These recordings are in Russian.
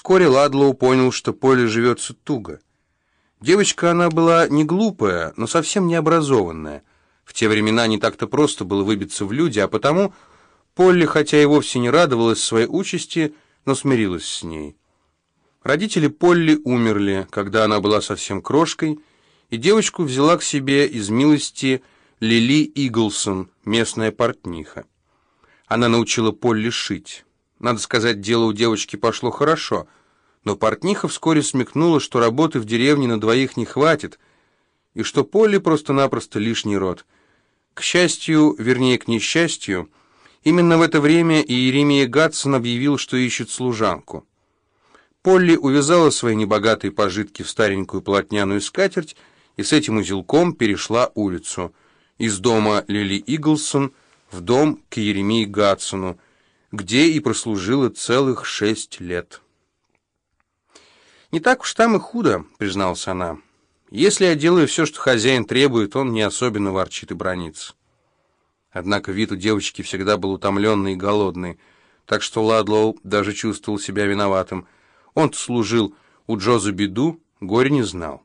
Вскоре Ладлоу понял, что Полли живется туго. Девочка она была не глупая, но совсем не образованная. В те времена не так-то просто было выбиться в люди, а потому Полли, хотя и вовсе не радовалась своей участи, но смирилась с ней. Родители Полли умерли, когда она была совсем крошкой, и девочку взяла к себе из милости Лили Иглсон, местная портниха. Она научила Полли шить. Надо сказать, дело у девочки пошло хорошо, но портниха вскоре смекнула, что работы в деревне на двоих не хватит, и что Полли просто-напросто лишний род. К счастью, вернее, к несчастью, именно в это время Иеремия Гадсон объявил, что ищет служанку. Полли увязала свои небогатые пожитки в старенькую полотняную скатерть и с этим узелком перешла улицу из дома Лили Иглсон в дом к Иеремии Гадсону, где и прослужила целых 6 лет. «Не так уж там и худо», — призналась она. «Если я делаю все, что хозяин требует, он не особенно ворчит и бранится». Однако вид у девочки всегда был утомленный и голодный, так что Ладлоу даже чувствовал себя виноватым. Он-то служил у Джоза Биду, горе не знал.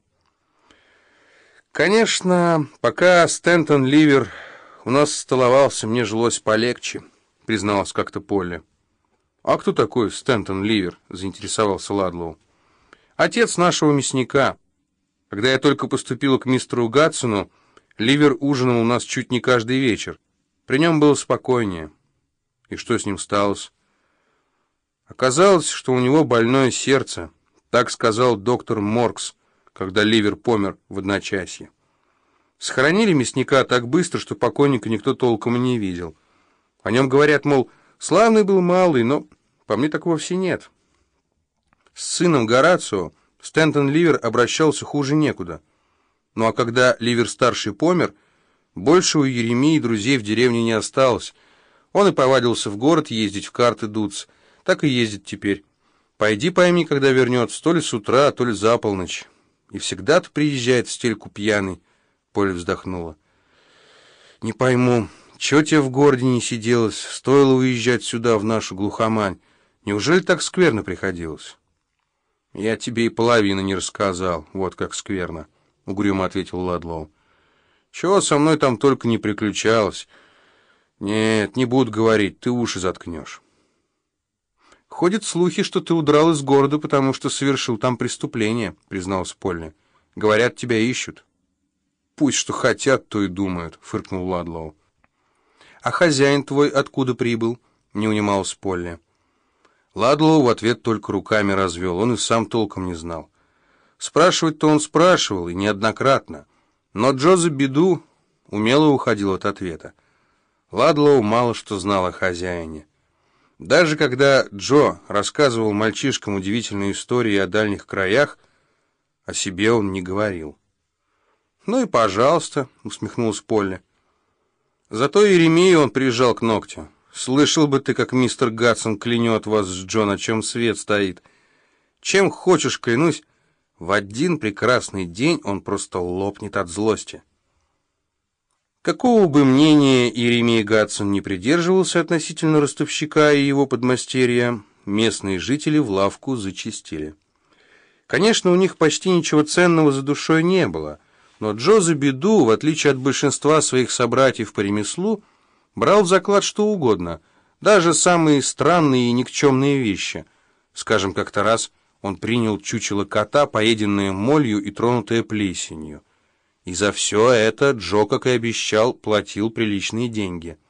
«Конечно, пока Стентон Ливер у нас столовался, мне жилось полегче», — призналась как-то Полли. «А кто такой Стентон Ливер?» — заинтересовался Ладлоу. «Отец нашего мясника. Когда я только поступила к мистеру Гадсону, Ливер ужинал у нас чуть не каждый вечер. При нем было спокойнее». «И что с ним сталось?» «Оказалось, что у него больное сердце», — так сказал доктор Моркс, когда Ливер помер в одночасье. Схоронили мясника так быстро, что покойника никто толком и не видел. О нем говорят, мол, славный был малый, но по мне так вовсе нет. С сыном Горацио Стентон Ливер обращался хуже некуда. Ну а когда Ливер-старший помер, больше у Иеремии друзей в деревне не осталось. Он и повадился в город ездить, в карты дуться. Так и ездит теперь. Пойди пойми, когда вернется, то ли с утра, то ли за полночь. И всегда-то приезжает в стельку пьяный. Поля вздохнула. «Не пойму, чего тебе в городе не сиделось? Стоило уезжать сюда, в нашу глухомань. Неужели так скверно приходилось?» «Я тебе и половины не рассказал, вот как скверно», — угрюмо ответил Ладлоу. «Чего со мной там только не приключалось? Нет, не буду говорить, ты уши заткнешь». «Ходят слухи, что ты удрал из города, потому что совершил там преступление», — призналась Полли. «Говорят, тебя ищут». «Пусть что хотят, то и думают», — фыркнул Ладлоу. «А хозяин твой откуда прибыл?» — не унималась Полли. Ладлоу в ответ только руками развел, он и сам толком не знал. Спрашивать-то он спрашивал, и неоднократно, но Джоза Биду умело уходил от ответа. Ладлоу мало что знал о хозяине. Даже когда Джо рассказывал мальчишкам удивительные истории о дальних краях, о себе он не говорил. «Ну и пожалуйста», — усмехнулась Полли. «Зато Иеремию он прижал к ногтю. Слышал бы ты, как мистер Гадсон клянет вас с Джо, на чем свет стоит. Чем хочешь, клянусь, в один прекрасный день он просто лопнет от злости». Какого бы мнения Иеремия Гадсон не придерживался относительно ростовщика и его подмастерья, местные жители в лавку зачастили. Конечно, у них почти ничего ценного за душой не было, но Джоза Биду, в отличие от большинства своих собратьев по ремеслу, брал в заклад что угодно, даже самые странные и никчемные вещи. Скажем, как-то раз он принял чучело кота, поеденное молью и тронутое плесенью. И за все это Джо, как и обещал, платил приличные деньги.